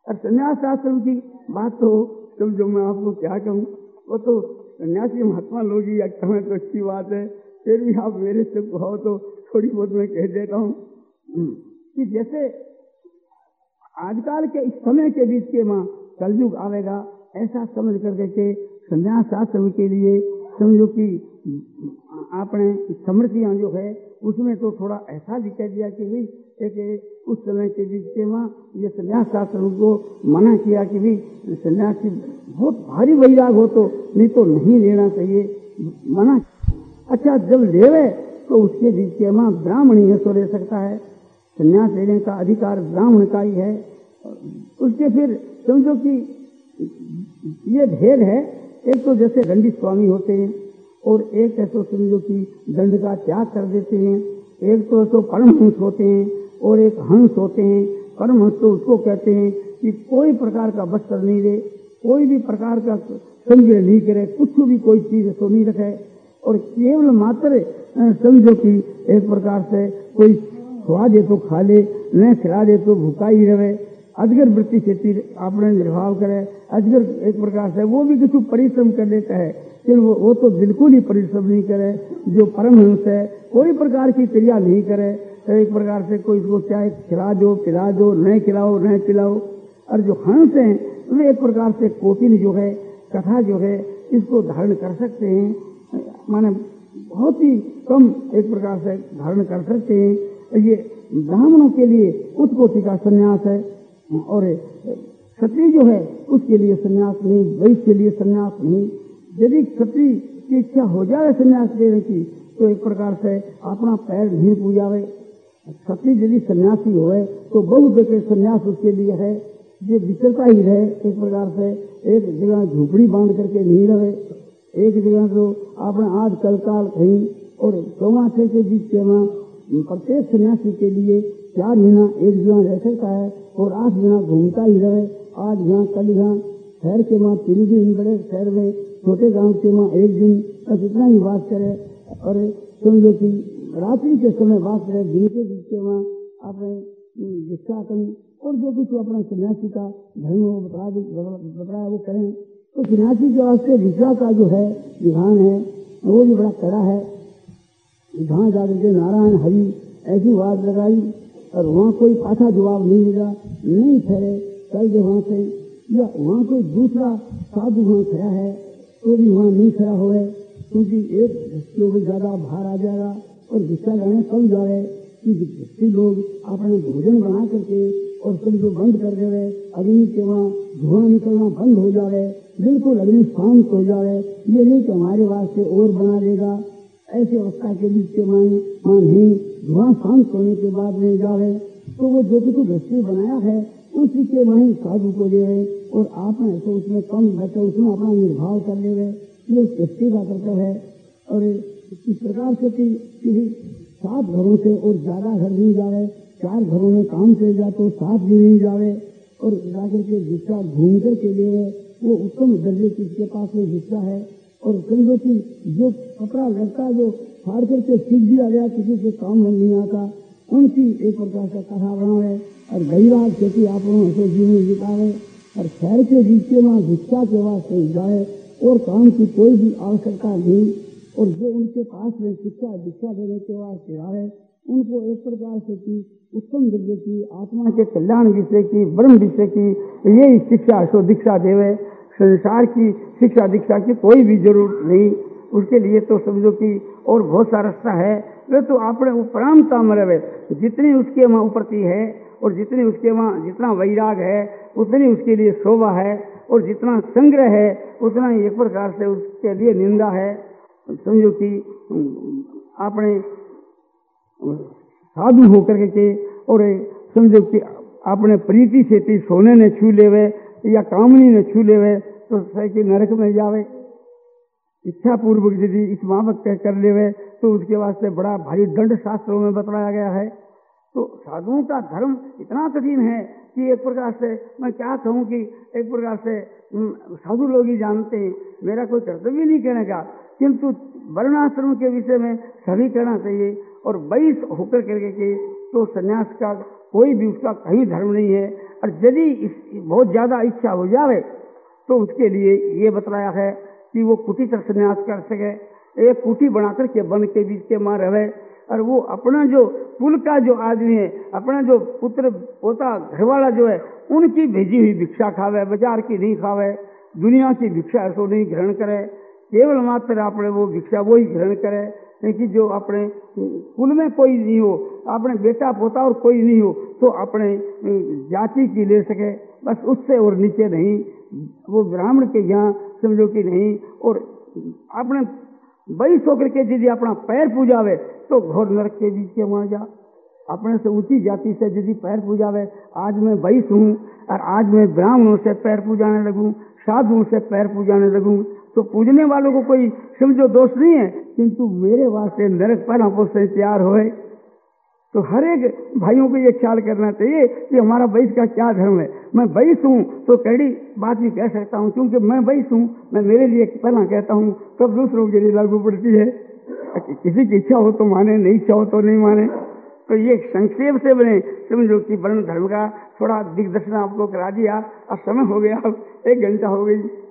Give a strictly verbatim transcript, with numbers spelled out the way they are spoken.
और संन्यास आश्रम की बात तो समझो मैं आपको क्या कहूँ, वो तो सन्यासी महात्मा लोग ही कहें तो अच्छी बात है, फिर भी आप मेरे से कहो तो थोड़ी बहुत मैं कह देता हूँ कि जैसे आजकल के इस समय के बीच के माँ कलयुग आवेगा, ऐसा समझ करके के संन्यास आश्रम के लिए समझो कि आपने समृद्धियां जो है उसमें तो थोड़ा ऐसा भी कह दिया कि भाई एक उस समय के बीच के माँ ये संन्यास आश्रम को मना किया कि भाई सन्यासी बहुत भारी वैराग हो तो नहीं तो नहीं लेना चाहिए, मना। अच्छा, जब लेवे तो उसके बीच के माँ ब्राह्मण ही तो ले सकता है, संन्यास लेने का अधिकार ब्राह्मण का ही है। उसके फिर समझो कि ये भेद है, एक तो जैसे दंडी स्वामी होते हैं और एक ऐसा समझो कि दंड का त्याग कर देते हैं, एक तो ऐसा परमहंस होते हैं और एक हंस होते हैं। परमहंस तो उसको कहते हैं कि कोई प्रकार का वस्त्र नहीं दे, कोई भी प्रकार का संग्रह नहीं करे, कुछ भी कोई चीज तो नहीं रखे और केवल मात्र समझो कि एक प्रकार से कोई खवा दे तो खा ले, न खिला दे तो भूखा ही रहे, अजगर वृत्ति से आपने निर्वाह करे। अजगर एक प्रकार से वो भी कुछ परिश्रम कर लेता है, फिर वो, वो तो बिल्कुल ही परिश्रम नहीं करे। जो परमहंस है कोई प्रकार की क्रिया नहीं करे, तो एक प्रकार से कोई इसको चाहे खिला दो पिला दो, न खिलाओ न पिलाओ। और जो हंस हैं वे एक प्रकार से कोटिन जो है कथा जो है इसको धारण कर सकते हैं, माने बहुत ही कम एक प्रकार से धारण कर सकते हैं। ये ब्राह्मणों के लिए उच्च कोटि का संन्यास है और क्षत्रिय जो है उसके लिए संन्यास नहीं, वैश्य के लिए संन्यास नहीं। यदि क्षत्रिय की इच्छा हो जाए संन्यास लेने की तो एक प्रकार से अपना पैर नहीं पूजावे। क्षत्रिय यदि सन्यासी होए तो बहुत के संन्यास उसके लिए है, ये विचरता ही रहे, एक प्रकार से एक जगह झोपड़ी बांध करके नहीं रहे, एक जगह तो अपने आज कल काल कहीं और चौमासे के बीच के वहाँ प्रत्येक सन्यासी के लिए चार महीना एक जगह रह सकता है और आठ महीना घूमता ही रहे। आज यहाँ कल यहाँ शहर के वहाँ तीन दिन, बड़े शहर में छोटे गांव के वहाँ एक दिन बस इतना ही बात करे और समझो कि रात्रि के समय बात करे, दिन के बीच के वहाँ अपने जिसका और जो कुछ अपना सन्यासी का धर्म वो बता बताया वो करें। तो सन्यासी के वास्ते भिक्षा का जो है विधान है वो भी बड़ा कड़ा है। जहाँ जाकर के नारायण हरि ऐसी बात लगाई और वहाँ कोई पाछा जवाब नहीं मिला, नहीं ठहरे कल जो वहाँ से, या वहाँ कोई दूसरा साधु वहाँ खड़ा है तो भी वहाँ नहीं खड़ा हो, क्योंकि एक लोग ज्यादा बाहर आ जाएगा और भिक्षा लेने कम जाए कि लोग अपने भोजन बना करके और सब जो बंद कर दे रहे, अग्नि के वहाँ धुआं निकलना बंद हो जाए, बिल्कुल अग्नि शांत हो जाए, ये नहीं कि हमारे वास्ते और बना देगा। ऐसी अवस्था के बीच के माने मां नहीं, धुआं शांत होने के बाद नहीं जावे तो वो जो कुछ दृष्टि बनाया है उसी के वहीं साधु को दे रहे और आपने तो उसमें कम बचे उसमें अपना निर्भाव कर ले रहे, ये दृष्टि का कर्तव्य है। और इस प्रकार से कि सात घरों से और ज्यादा घर नहीं जावे, चार घरों में काम चल जाए तो सात भी नहीं जावे और जाकर के जिसका घूम कर के लिए वो उत्तम दर्जे किसके पास में जिसका है। और समझो कि जो कपड़ा लड़का जो फाड़ करके सीख दिया गया किसी के काम में नहीं आता, उनकी एक प्रकार का कथा बनावे और गरीबाग खेती आप से जीवन जितावे और शहर के बीच में वहाँ भिक्षा के वास्ते जाए और काम की कोई भी आवश्यकता नहीं। और जो उनके पास में शिक्षा दीक्षा देने के वास्ते आए उनको एक प्रकार से की उत्तम दर्जे की आत्मा के कल्याण विषय की ब्रह्म विषय की यही शिक्षा सो दीक्षा देवे। संसार की शिक्षा दीक्षा की कोई भी जरूरत नहीं, उसके लिए तो समझो कि और बहुत सा रास्ता है, वे तो अपने उपरामता में रहे, जितनी उसके वहाँ उपरती है और जितनी उसके वहाँ जितना वैराग है उतनी उसके लिए शोभा है और जितना संग्रह है उतना ही एक प्रकार से उसके लिए निंदा है। समझो कि आपने साधु होकर के और समझो कि आपने प्रीति से सोने ने छू लेवे या कामनी ने छू लेवे तो कि नरक में जावे। इच्छा पूर्वक यदि इस मावक कर लेवे तो उसके वास्ते बड़ा भारी दंड शास्त्रों में बताया गया है। तो साधुओं का धर्म इतना कठिन है कि एक प्रकार से मैं क्या कहूँ कि एक प्रकार से साधु लोग ही जानते हैं, मेरा कोई कर्तव्य नहीं कहने का, किंतु वर्णाश्रम के विषय में सभी कहना चाहिए। और वैश्य होकर करके के तो संन्यास का कोई भी उसका कहीं धर्म नहीं है। और यदि बहुत ज्यादा इच्छा हो जावे तो उसके लिए ये बतलाया है कि वो कुटी तर संन्यास कर सके, एक कुटी बनाकर के वन के बीच के मां रहे, और वो अपना जो कुल का जो आदमी है, अपना जो पुत्र पोता घरवाला जो है, उनकी भेजी हुई भिक्षा खावे, बाजार की नहीं खावे, दुनिया की भिक्षा ऐसो नहीं ग्रहण करे, केवल मात्र अपने वो भिक्षा वो ही ग्रहण करे। क्योंकि जो अपने कुल में कोई नहीं हो, अपने बेटा पोता और कोई नहीं हो, तो अपने जाति की ले सके, बस उससे और नीचे नहीं। वो ब्राह्मण के यहाँ समझो कि नहीं। और अपने बैस होकर के यदि अपना पैर पूजावे तो घोर नरक के बीच के वहां जा। अपने से ऊंची जाति से यदि पैर पूजावे, आज मैं बैस हूँ और आज मैं ब्राह्मणों से पैर पूजाने लगूं, साधुओं से पैर पूजाने लगूं, तो पूजने वालों को कोई समझो दोष नहीं है, किंतु मेरे वास्ते नरक पर हमको से तैयार होए। तो हर एक भाइयों को ये ख्याल करना चाहिए कि हमारा बैस का क्या धर्म है। मैं बैस हूँ तो कड़ी बात भी कह सकता हूँ, क्योंकि मैं बैस हूँ, मैं मेरे लिए पहला कहता हूँ, तब दूसरों के लिए लागू पड़ती है। किसी की इच्छा हो तो माने, नहीं इच्छा हो तो नहीं माने। तो ये संक्षेप से बने समझो कि वर्ण धर्म का थोड़ा दिग्दर्शन आपको करा दिया। अब समय हो गया, अब एक घंटा हो गई।